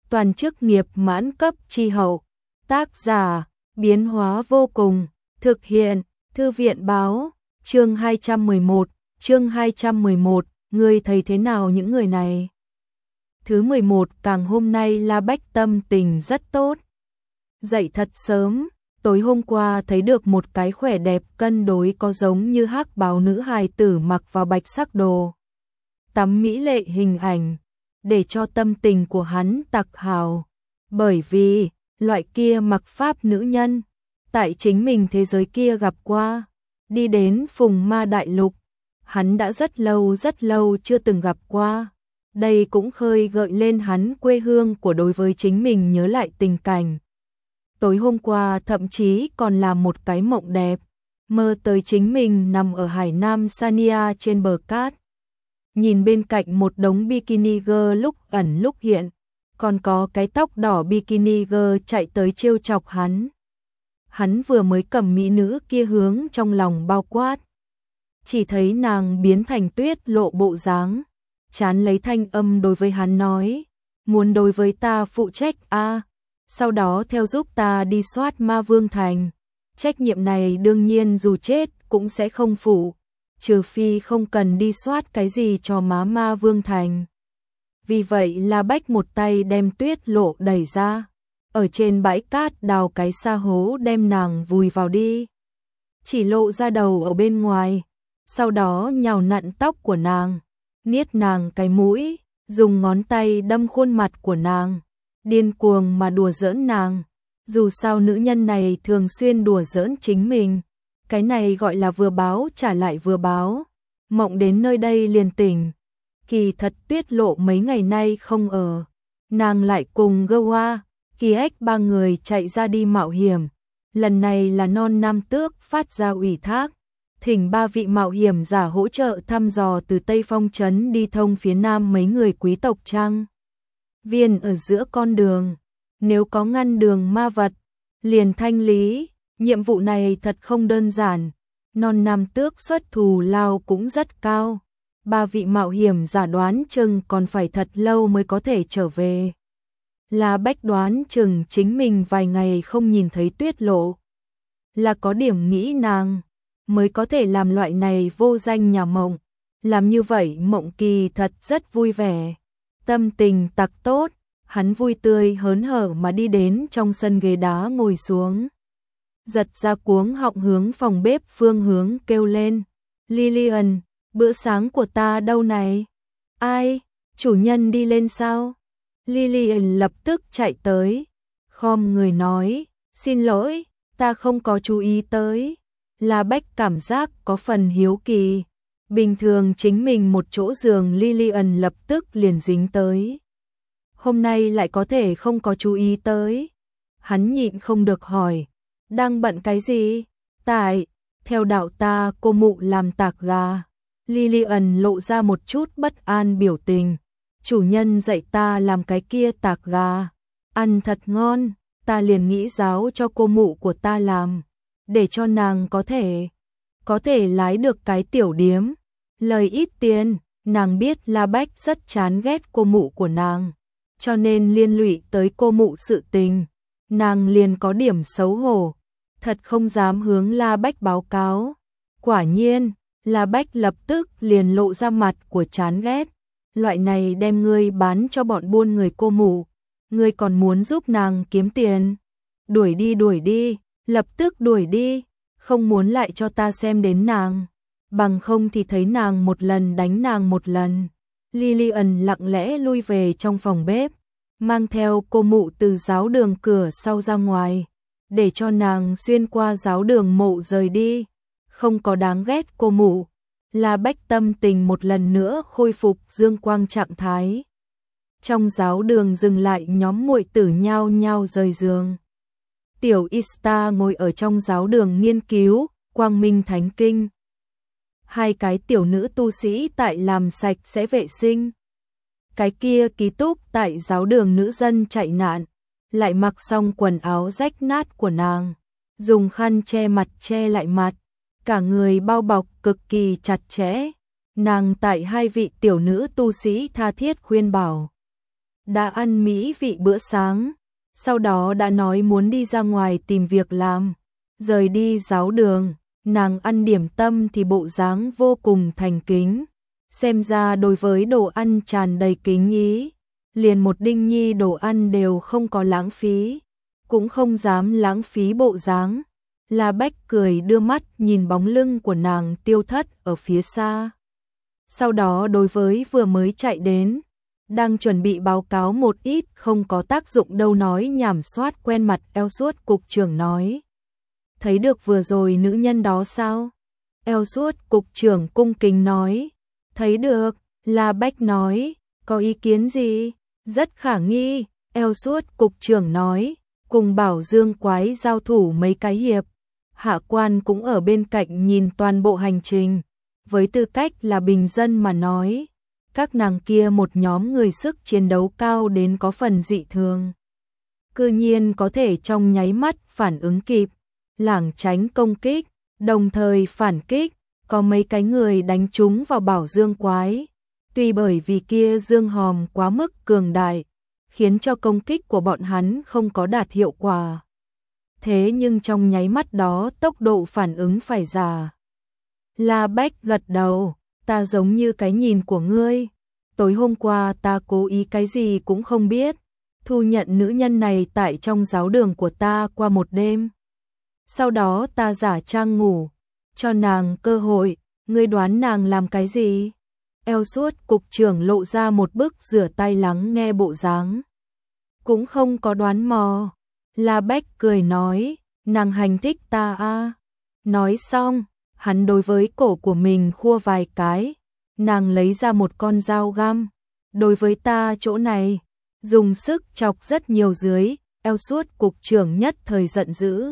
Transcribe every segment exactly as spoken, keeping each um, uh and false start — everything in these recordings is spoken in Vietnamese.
toàn chức nghiệp mãn cấp chi hậu. Tác giả, biến hóa vô cùng, thực hiện, Thư viện báo, chương hai trăm mười một, chương hai trăm mười một, ngươi thấy thế nào những người này? Thứ mười một, càng hôm nay La Bách tâm tình rất tốt. Dậy thật sớm, tối hôm qua thấy được một cái khỏe đẹp cân đối có giống như hắc bào nữ hài tử mặc vào bạch sắc đồ. Tắm mỹ lệ hình ảnh, để cho tâm tình của hắn tặc hào. Bởi vì, loại kia mặc pháp nữ nhân, tại chính mình thế giới kia gặp qua, đi đến Phùng Ma Đại Lục, hắn đã rất lâu rất lâu chưa từng gặp qua. Đây cũng khơi gợi lên hắn quê hương của đối với chính mình nhớ lại tình cảnh. Tối hôm qua thậm chí còn là một cái mộng đẹp, mơ tới chính mình nằm ở Hải Nam Sania trên bờ cát. Nhìn bên cạnh một đống bikini girl lúc ẩn lúc hiện, còn có cái tóc đỏ bikini girl chạy tới trêu chọc hắn. Hắn vừa mới cầm mỹ nữ kia hướng trong lòng bao quát. Chỉ thấy nàng biến thành tuyết lộ bộ dáng, chán lấy thanh âm đối với hắn nói, muốn đối với ta phụ trách a, à, sau đó theo giúp ta đi soát Ma Vương Thành. Trách nhiệm này đương nhiên dù chết cũng sẽ không phụ, trừ phi không cần đi soát cái gì cho má Ma Vương Thành. Vì vậy La Bách một tay đem tuyết lộ đẩy ra, ở trên bãi cát đào cái sa hố đem nàng vùi vào đi. Chỉ lộ ra đầu ở bên ngoài, sau đó nhào nặn tóc của nàng, niết nàng cái mũi, dùng ngón tay đâm khuôn mặt của nàng, điên cuồng mà đùa giỡn nàng. Dù sao nữ nhân này thường xuyên đùa giỡn chính mình, cái này gọi là vừa báo trả lại vừa báo. Mộng đến nơi đây liền tỉnh. Kỳ thật tuyết lộ mấy ngày nay không ở, nàng lại cùng Gơ Hoa, Kỳ Ếch ba người chạy ra đi mạo hiểm. Lần này là Non Nam Tước phát ra ủy thác, thỉnh ba vị mạo hiểm giả hỗ trợ thăm dò từ Tây Phong Trấn đi thông phía Nam mấy người quý tộc trang viên ở giữa con đường. Nếu có ngăn đường ma vật, liền thanh lý. Nhiệm vụ này thật không đơn giản. Non Nam Tước xuất thù lao cũng rất cao. Ba vị mạo hiểm giả đoán chừng còn phải thật lâu mới có thể trở về. La Bách đoán chừng chính mình vài ngày không nhìn thấy tuyết lộ, là có điểm nghĩ nàng mới có thể làm loại này vô danh nhà mộng. Làm như vậy mộng kỳ thật rất vui vẻ, tâm tình tặc tốt. Hắn vui tươi hớn hở mà đi đến trong sân ghế đá ngồi xuống, giật ra cuống họng hướng phòng bếp phương hướng kêu lên, Lillian, bữa sáng của ta đâu này? Ai? Chủ nhân đi lên sao? Lillian lập tức chạy tới, khom người nói, xin lỗi, ta không có chú ý tới. La Bách cảm giác có phần hiếu kỳ, bình thường chính mình một chỗ giường Lillian lập tức liền dính tới, hôm nay lại có thể không có chú ý tới. Hắn nhịn không được hỏi, đang bận cái gì? Tại, theo đạo ta cô mụ làm tạc gà. Lillian lộ ra một chút bất an biểu tình, chủ nhân dạy ta làm cái kia tạc gà, ăn thật ngon, ta liền nghĩ giáo cho cô mụ của ta làm, để cho nàng có thể, có thể lái được cái tiểu điếm, lời ít tiền. Nàng biết La Bách rất chán ghét cô mụ của nàng, cho nên liên lụy tới cô mụ sự tình, nàng liền có điểm xấu hổ, thật không dám hướng La Bách báo cáo. Quả nhiên, La Bách lập tức liền lộ ra mặt của chán ghét, loại này đem ngươi bán cho bọn buôn người cô mụ, ngươi còn muốn giúp nàng kiếm tiền, đuổi đi đuổi đi, lập tức đuổi đi, không muốn lại cho ta xem đến nàng, bằng không thì thấy nàng một lần đánh nàng một lần. Lillian lặng lẽ lui về trong phòng bếp, mang theo cô mụ từ giáo đường cửa sau ra ngoài, để cho nàng xuyên qua giáo đường mộ rời đi. Không có đáng ghét cô mụ, La Bách tâm tình một lần nữa khôi phục dương quang trạng thái. Trong giáo đường dừng lại nhóm muội tử nhao nhao rời giường. Tiểu Ista ngồi ở trong giáo đường nghiên cứu Quang Minh Thánh Kinh. Hai cái tiểu nữ tu sĩ tại làm sạch sẽ vệ sinh. Cái kia ký túc tại giáo đường nữ dân chạy nạn, lại mặc xong quần áo rách nát của nàng, dùng khăn che mặt che lại mặt, cả người bao bọc cực kỳ chặt chẽ. Nàng tại hai vị tiểu nữ tu sĩ tha thiết khuyên bảo, đã ăn mỹ vị bữa sáng, sau đó đã nói muốn đi ra ngoài tìm việc làm. Rời đi giáo đường, nàng ăn điểm tâm thì bộ dáng vô cùng thành kính, xem ra đối với đồ ăn tràn đầy kính ý, liền một đinh nhi đồ ăn đều không có lãng phí, cũng không dám lãng phí bộ dáng. La Bách cười đưa mắt nhìn bóng lưng của nàng tiêu thất ở phía xa. Sau đó đối với vừa mới chạy đến, đang chuẩn bị báo cáo một ít không có tác dụng đâu nói nhảm soát quen mặt eo suốt cục trưởng nói. Thấy được vừa rồi nữ nhân đó sao? Eo suốt cục trưởng cung kính nói. Thấy được, La Bách nói, có ý kiến gì? Rất khả nghi, eo suốt cục trưởng nói, cùng Bảo Dương quái giao thủ mấy cái hiệp. Hạ quan cũng ở bên cạnh nhìn toàn bộ hành trình, với tư cách là bình dân mà nói, các nàng kia một nhóm người sức chiến đấu cao đến có phần dị thường. Cư nhiên có thể trong nháy mắt phản ứng kịp, lảng tránh công kích, đồng thời phản kích, có mấy cái người đánh trúng vào Bảo Dương quái. Tuy bởi vì kia dương hòm quá mức cường đại, khiến cho công kích của bọn hắn không có đạt hiệu quả. Thế nhưng trong nháy mắt đó tốc độ phản ứng phải giả. La Bách gật đầu, ta giống như cái nhìn của ngươi. Tối hôm qua ta cố ý cái gì cũng không biết, thu nhận nữ nhân này tại trong giáo đường của ta qua một đêm. Sau đó ta giả trang ngủ, cho nàng cơ hội, ngươi đoán nàng làm cái gì? Eo suốt cục trưởng lộ ra một bức rửa tay lắng nghe bộ dáng. Cũng không có đoán mò. La Bách cười nói, nàng hành thích ta a. Nói xong, hắn đối với cổ của mình khua vài cái, nàng lấy ra một con dao găm, đối với ta chỗ này, dùng sức chọc rất nhiều dưới, eo suốt cục trưởng nhất thời giận dữ.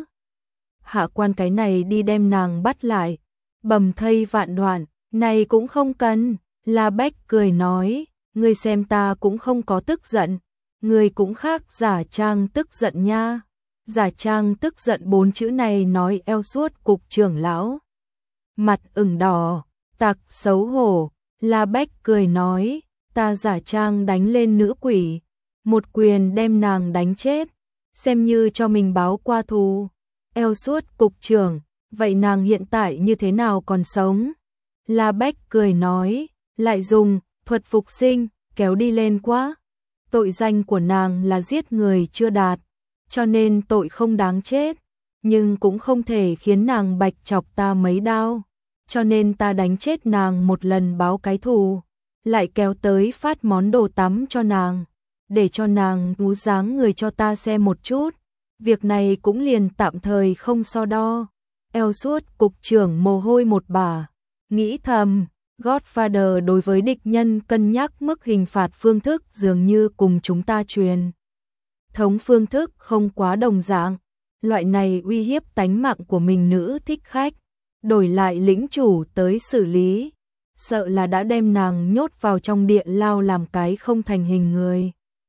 Hạ quan cái này đi đem nàng bắt lại, bầm thây vạn đoạn, này cũng không cần, La Bách cười nói, ngươi xem ta cũng không có tức giận. Người cũng khác giả trang tức giận nha. Giả trang tức giận bốn chữ này nói eo suốt cục trưởng lão. Mặt ửng đỏ, tặc xấu hổ, La Bách cười nói, ta giả trang đánh lên nữ quỷ, một quyền đem nàng đánh chết, xem như cho mình báo qua thù. Eo suốt cục trưởng, vậy nàng hiện tại như thế nào còn sống? La Bách cười nói, lại dùng thuật phục sinh, kéo đi lên quá. Tội danh của nàng là giết người chưa đạt, cho nên tội không đáng chết, nhưng cũng không thể khiến nàng bạch chọc ta mấy đao, cho nên ta đánh chết nàng một lần báo cái thù, lại kéo tới phát món đồ tắm cho nàng, để cho nàng ngú dáng người cho ta xem một chút, việc này cũng liền tạm thời không so đo. Eo suốt cục trưởng mồ hôi một bả, nghĩ thầm. Godfather đối với địch nhân cân nhắc mức hình phạt phương thức dường như cùng chúng ta truyền thống phương thức không quá đồng dạng, loại này uy hiếp tánh mạng của mình nữ thích khách, đổi lại lĩnh chủ tới xử lý, sợ là đã đem nàng nhốt vào trong địa lao làm cái không thành hình người.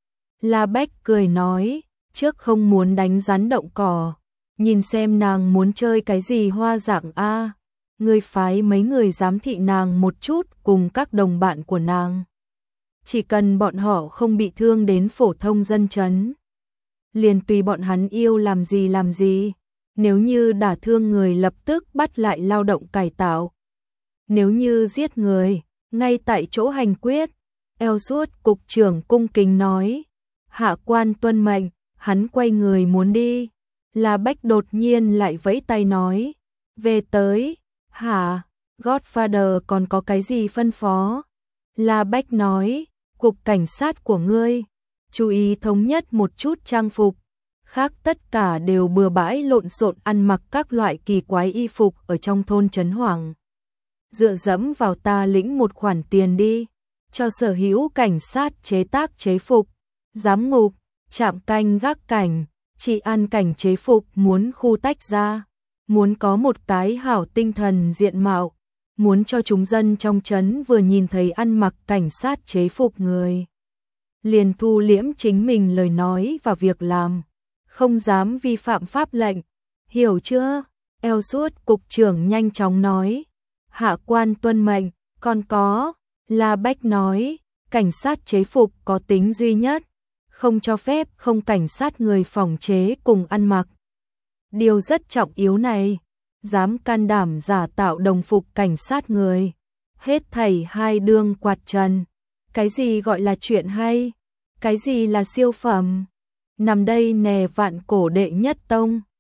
La Bách cười nói, trước không muốn đánh rắn động cỏ, nhìn xem nàng muốn chơi cái gì hoa dạng a. Ngươi phái mấy người giám thị nàng một chút cùng các đồng bạn của nàng. Chỉ cần bọn họ không bị thương đến phổ thông dân chấn, liền tùy bọn hắn yêu làm gì làm gì. Nếu như đả thương người lập tức bắt lại lao động cải tạo. Nếu như giết người, ngay tại chỗ hành quyết. Eo suốt cục trưởng cung kính nói. Hạ quan tuân mệnh, hắn quay người muốn đi. La Bách đột nhiên lại vẫy tay nói. Về tới. Hả, Godfather còn có cái gì phân phó? La Bách nói, cục cảnh sát của ngươi, chú ý thống nhất một chút trang phục, khác tất cả đều bừa bãi lộn xộn ăn mặc các loại kỳ quái y phục ở trong thôn Trấn Hoàng. Dựa dẫm vào ta lĩnh một khoản tiền đi, cho sở hữu cảnh sát chế tác chế phục, giám ngục, trạm canh gác cảnh, trị an cảnh chế phục muốn khu tách ra. Muốn có một cái hảo tinh thần diện mạo, muốn cho chúng dân trong trấn vừa nhìn thấy ăn mặc cảnh sát chế phục người. Liền thu liễm chính mình lời nói và việc làm, không dám vi phạm pháp lệnh, hiểu chưa? Eo suốt cục trưởng nhanh chóng nói, hạ quan tuân mệnh, còn có, La Bách nói, cảnh sát chế phục có tính duy nhất, không cho phép không cảnh sát người phòng chế cùng ăn mặc. Điều rất trọng yếu này, dám can đảm giả tạo đồng phục cảnh sát người. Hết thảy hai đương quạt trần. Cái gì gọi là chuyện hay? Cái gì là siêu phẩm? Nằm đây nè vạn cổ đệ nhất tông.